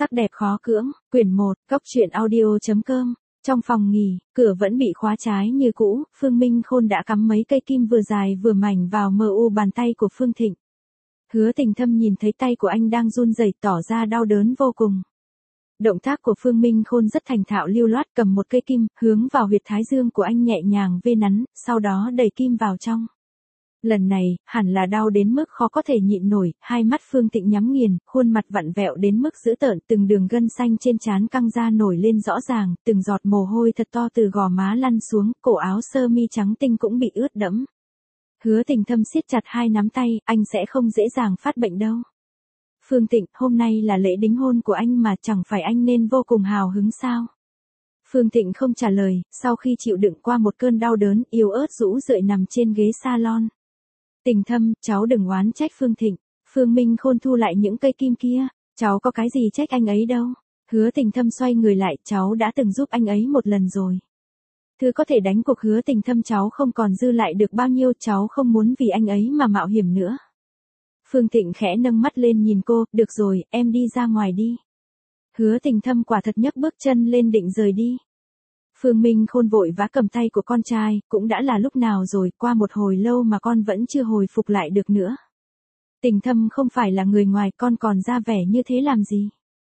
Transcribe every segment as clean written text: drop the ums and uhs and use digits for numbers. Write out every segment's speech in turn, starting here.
Sắc đẹp khó cưỡng, quyển 1, Cốc truyện audio.com. Trong phòng nghỉ, cửa vẫn bị khóa trái như cũ, Phương Minh Khôn đã cắm mấy cây kim vừa dài vừa mảnh vào mờ u bàn tay của Phương Thịnh. Hứa Tình Thâm nhìn thấy tay của anh đang run rẩy, tỏ ra đau đớn vô cùng. Động tác của Phương Minh Khôn rất thành thạo lưu loát, cầm một cây kim, hướng vào huyệt thái dương của anh nhẹ nhàng vê nắn, sau đó đẩy kim vào trong. Lần này, hẳn là đau đến mức khó có thể nhịn nổi, hai mắt Phương Thịnh nhắm nghiền, khuôn mặt vặn vẹo đến mức dữ tợn, từng đường gân xanh trên trán căng ra nổi lên rõ ràng, từng giọt mồ hôi thật to từ gò má lăn xuống, cổ áo sơ mi trắng tinh cũng bị ướt đẫm. Hứa Tình Thâm siết chặt hai nắm tay, anh sẽ không dễ dàng phát bệnh đâu. Phương Thịnh, hôm nay là lễ đính hôn của anh mà, chẳng phải anh nên vô cùng hào hứng sao? Phương Thịnh không trả lời, sau khi chịu đựng qua một cơn đau đớn, yếu ớt rũ rượi nằm trên ghế salon. Tình Thâm, cháu đừng oán trách Phương Thịnh. Phương Minh Khôn thu lại những cây kim kia, cháu có cái gì trách anh ấy đâu. Hứa Tình Thâm xoay người lại, cháu đã từng giúp anh ấy một lần rồi. Thứ có thể đánh cuộc Hứa Tình Thâm cháu không còn dư lại được bao nhiêu, cháu không muốn vì anh ấy mà mạo hiểm nữa. Phương Thịnh khẽ nâng mắt lên nhìn cô, được rồi, em đi ra ngoài đi. Hứa Tình Thâm quả thật nhấc bước chân lên định rời đi. Phương Minh Khôn vội vã cầm tay của con trai, cũng đã là lúc nào rồi, qua một hồi lâu mà con vẫn chưa hồi phục lại được nữa. Tình Thâm không phải là người ngoài, con còn ra vẻ như thế làm gì?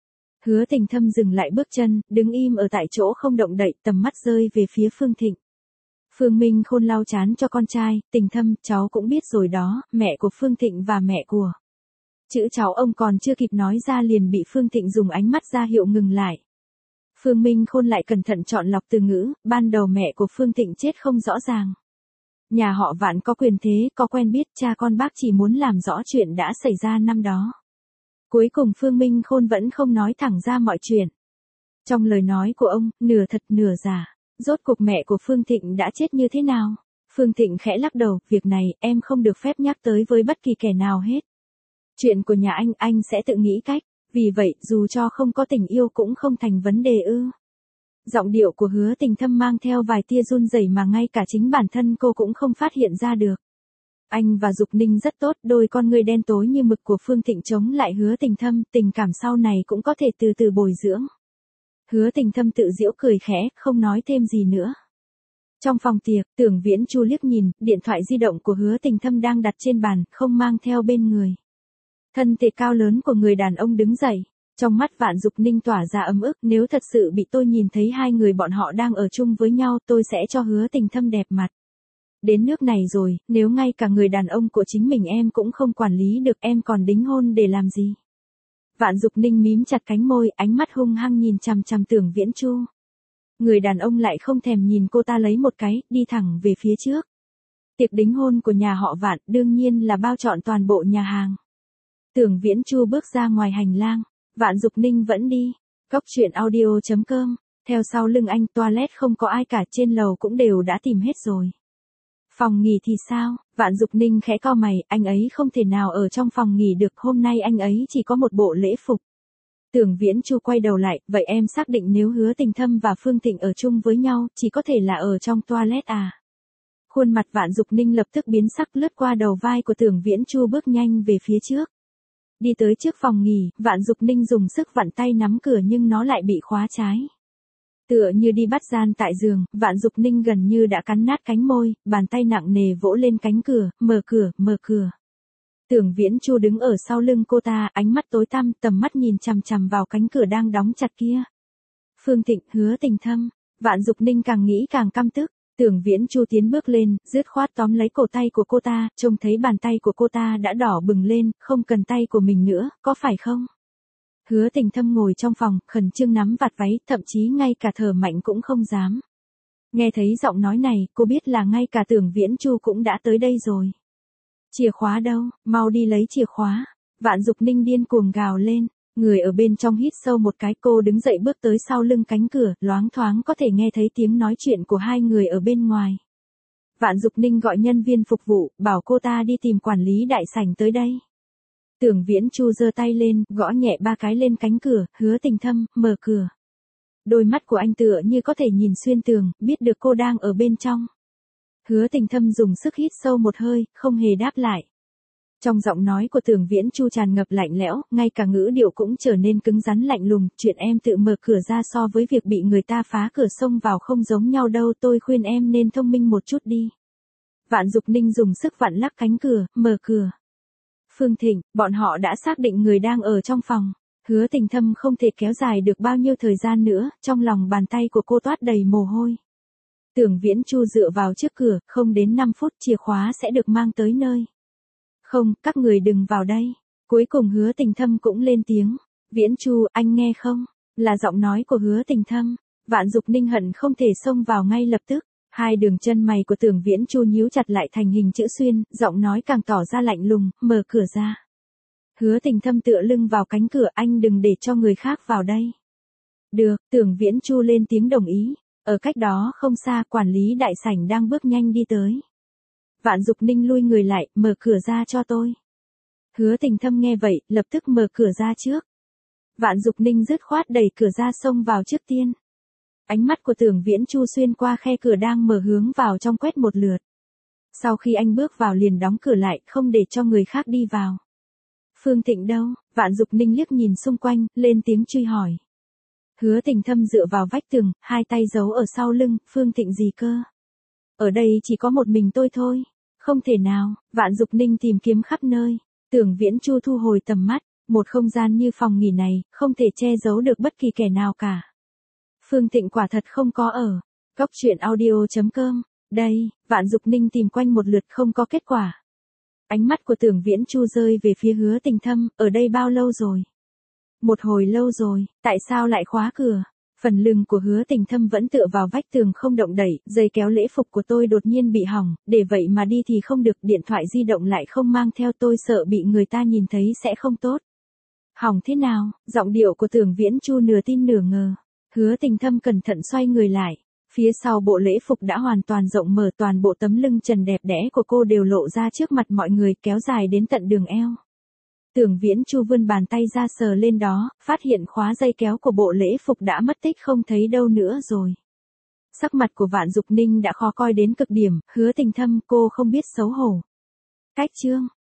Hứa Tình Thâm dừng lại bước chân, đứng im ở tại chỗ không động đậy, tầm mắt rơi về phía Phương Thịnh. Phương Minh Khôn lau trán cho con trai, Tình Thâm, cháu cũng biết rồi đó, mẹ của Phương Thịnh và mẹ của. Chữ cháu ông còn chưa kịp nói ra liền bị Phương Thịnh dùng ánh mắt ra hiệu ngừng lại. Phương Minh Khôn lại cẩn thận chọn lọc từ ngữ, ban đầu mẹ của Phương Thịnh chết không rõ ràng. Nhà họ Vạn có quyền thế, có quen biết, cha con bác chỉ muốn làm rõ chuyện đã xảy ra năm đó. Cuối cùng Phương Minh Khôn vẫn không nói thẳng ra mọi chuyện. Trong lời nói của ông, nửa thật nửa giả, rốt cuộc mẹ của Phương Thịnh đã chết như thế nào? Phương Thịnh khẽ lắc đầu, việc này em không được phép nhắc tới với bất kỳ kẻ nào hết. Chuyện của nhà anh sẽ tự nghĩ cách. Vì vậy, dù cho không có tình yêu cũng không thành vấn đề ư? Giọng điệu của Hứa Tình Thâm mang theo vài tia run rẩy mà ngay cả chính bản thân cô cũng không phát hiện ra được. Anh và Dục Ninh rất tốt, đôi con người đen tối như mực của Phương Thịnh chống lại Hứa Tình Thâm, tình cảm sau này cũng có thể từ từ bồi dưỡng. Hứa Tình Thâm tự giễu cười khẽ, không nói thêm gì nữa. Trong phòng tiệc, Tưởng Viễn Chu liếc nhìn, điện thoại di động của Hứa Tình Thâm đang đặt trên bàn, không mang theo bên người. Thân thể cao lớn của người đàn ông đứng dậy, trong mắt Vạn Dục Ninh tỏa ra ấm ức, nếu thật sự bị tôi nhìn thấy hai người bọn họ đang ở chung với nhau, tôi sẽ cho Hứa Tình Thâm đẹp mặt. Đến nước này rồi, nếu ngay cả người đàn ông của chính mình em cũng không quản lý được, em còn đính hôn để làm gì? Vạn Dục Ninh mím chặt cánh môi, ánh mắt hung hăng nhìn chằm chằm Tưởng Viễn Chu. Người đàn ông lại không thèm nhìn cô ta lấy một cái, đi thẳng về phía trước. Tiệc đính hôn của nhà họ Vạn đương nhiên là bao trọn toàn bộ nhà hàng. Tưởng Viễn Chu bước ra ngoài hành lang, Vạn Dục Ninh vẫn đi. Cốc truyện audio.com, theo sau lưng anh, toilet không có ai cả, trên lầu cũng đều đã tìm hết rồi. Phòng nghỉ thì sao? Vạn Dục Ninh khẽ cau mày, anh ấy không thể nào ở trong phòng nghỉ được, hôm nay anh ấy chỉ có một bộ lễ phục. Tưởng Viễn Chu quay đầu lại, vậy em xác định nếu Hứa Tình Thâm và Phương Thịnh ở chung với nhau, chỉ có thể là ở trong toilet à? Khuôn mặt Vạn Dục Ninh lập tức biến sắc, lướt qua đầu vai của Tưởng Viễn Chu bước nhanh về phía trước. Đi tới trước phòng nghỉ, Vạn Dục Ninh dùng sức vặn tay nắm cửa nhưng nó lại bị khóa trái. Tựa như đi bắt gian tại giường, Vạn Dục Ninh gần như đã cắn nát cánh môi, bàn tay nặng nề vỗ lên cánh cửa, mở cửa, mở cửa. Tưởng Viễn Chu đứng ở sau lưng cô ta, ánh mắt tối tăm, tầm mắt nhìn chằm chằm vào cánh cửa đang đóng chặt kia. Phương Thịnh, Hứa Tình Thâm, Vạn Dục Ninh càng nghĩ càng căm tức. Tưởng Viễn Chu tiến bước lên, dứt khoát tóm lấy cổ tay của cô ta, trông thấy bàn tay của cô ta đã đỏ bừng lên, không cần tay của mình nữa, có phải không? Hứa Tình Thâm ngồi trong phòng, khẩn trương nắm vạt váy, thậm chí ngay cả thở mạnh cũng không dám. Nghe thấy giọng nói này, cô biết là ngay cả Tưởng Viễn Chu cũng đã tới đây rồi. Chìa khóa đâu, mau đi lấy chìa khóa. Vạn Dục Ninh điên cuồng gào lên. Người ở bên trong hít sâu một cái, cô đứng dậy bước tới sau lưng cánh cửa, loáng thoáng có thể nghe thấy tiếng nói chuyện của hai người ở bên ngoài. Vạn Dục Ninh gọi nhân viên phục vụ, bảo cô ta đi tìm quản lý đại sảnh tới đây. Tưởng Viễn Chu giơ tay lên, gõ nhẹ 3 cái lên cánh cửa, Hứa Tình Thâm, mở cửa. Đôi mắt của anh tựa như có thể nhìn xuyên tường, biết được cô đang ở bên trong. Hứa Tình Thâm dùng sức hít sâu một hơi, không hề đáp lại. Trong giọng nói của Tưởng Viễn Chu tràn ngập lạnh lẽo, ngay cả ngữ điệu cũng trở nên cứng rắn lạnh lùng, chuyện em tự mở cửa ra so với việc bị người ta phá cửa xông vào không giống nhau đâu, tôi khuyên em nên thông minh một chút đi. Vạn Dục Ninh dùng sức vặn lắc cánh cửa, mở cửa. Phương Thịnh, bọn họ đã xác định người đang ở trong phòng. Hứa Tình Thâm không thể kéo dài được bao nhiêu thời gian nữa, trong lòng bàn tay của cô toát đầy mồ hôi. Tưởng Viễn Chu dựa vào trước cửa, không đến 5 phút chìa khóa sẽ được mang tới nơi. Không, các người đừng vào đây. Cuối cùng Hứa Tình Thâm cũng lên tiếng. Viễn Chu, anh nghe không? Là giọng nói của Hứa Tình Thâm. Vạn Dục Ninh hận không thể xông vào ngay lập tức. Hai đường chân mày của Tưởng Viễn Chu nhíu chặt lại thành hình chữ xuyên, giọng nói càng tỏ ra lạnh lùng, mở cửa ra. Hứa Tình Thâm tựa lưng vào cánh cửa, anh đừng để cho người khác vào đây. Được, Tưởng Viễn Chu lên tiếng đồng ý. Ở cách đó không xa, quản lý đại sảnh đang bước nhanh đi tới. Vạn Dục Ninh lui người lại, mở cửa ra cho tôi. Hứa Tình Thâm nghe vậy, lập tức mở cửa ra trước. Vạn Dục Ninh dứt khoát đẩy cửa ra xông vào trước tiên. Ánh mắt của Tưởng Viễn Chu xuyên qua khe cửa đang mở hướng vào trong quét một lượt. Sau khi anh bước vào liền đóng cửa lại, không để cho người khác đi vào. Phương Thịnh đâu? Vạn Dục Ninh liếc nhìn xung quanh, lên tiếng truy hỏi. Hứa Tình Thâm dựa vào vách tường, hai tay giấu ở sau lưng, Phương Thịnh gì cơ? Ở đây chỉ có một mình tôi thôi. Không thể nào, Vạn Dục Ninh tìm kiếm khắp nơi. Tưởng Viễn Chu thu hồi tầm mắt, một không gian như phòng nghỉ này, không thể che giấu được bất kỳ kẻ nào cả. Phương Thịnh quả thật không có ở. Cóc truyện audio.com. Đây, Vạn Dục Ninh tìm quanh một lượt không có kết quả. Ánh mắt của Tưởng Viễn Chu rơi về phía Hứa Tình Thâm, ở đây bao lâu rồi? Một hồi lâu rồi, tại sao lại khóa cửa? Phần lưng của Hứa Tình Thâm vẫn tựa vào vách tường không động đậy, dây kéo lễ phục của tôi đột nhiên bị hỏng, để vậy mà đi thì không được, điện thoại di động lại không mang theo, tôi sợ bị người ta nhìn thấy sẽ không tốt. Hỏng thế nào? Giọng điệu của Tưởng Viễn Chu nửa tin nửa ngờ. Hứa Tình Thâm cẩn thận xoay người lại. Phía sau bộ lễ phục đã hoàn toàn rộng mở, toàn bộ tấm lưng trần đẹp đẽ của cô đều lộ ra trước mặt mọi người, kéo dài đến tận đường eo. Tưởng Viễn Chu vươn bàn tay ra sờ lên đó, phát hiện khóa dây kéo của bộ lễ phục đã mất tích không thấy đâu nữa rồi. Sắc mặt của Vạn Dục Ninh đã khó coi đến cực điểm, Hứa Tình Thâm, cô không biết xấu hổ. Cách chương.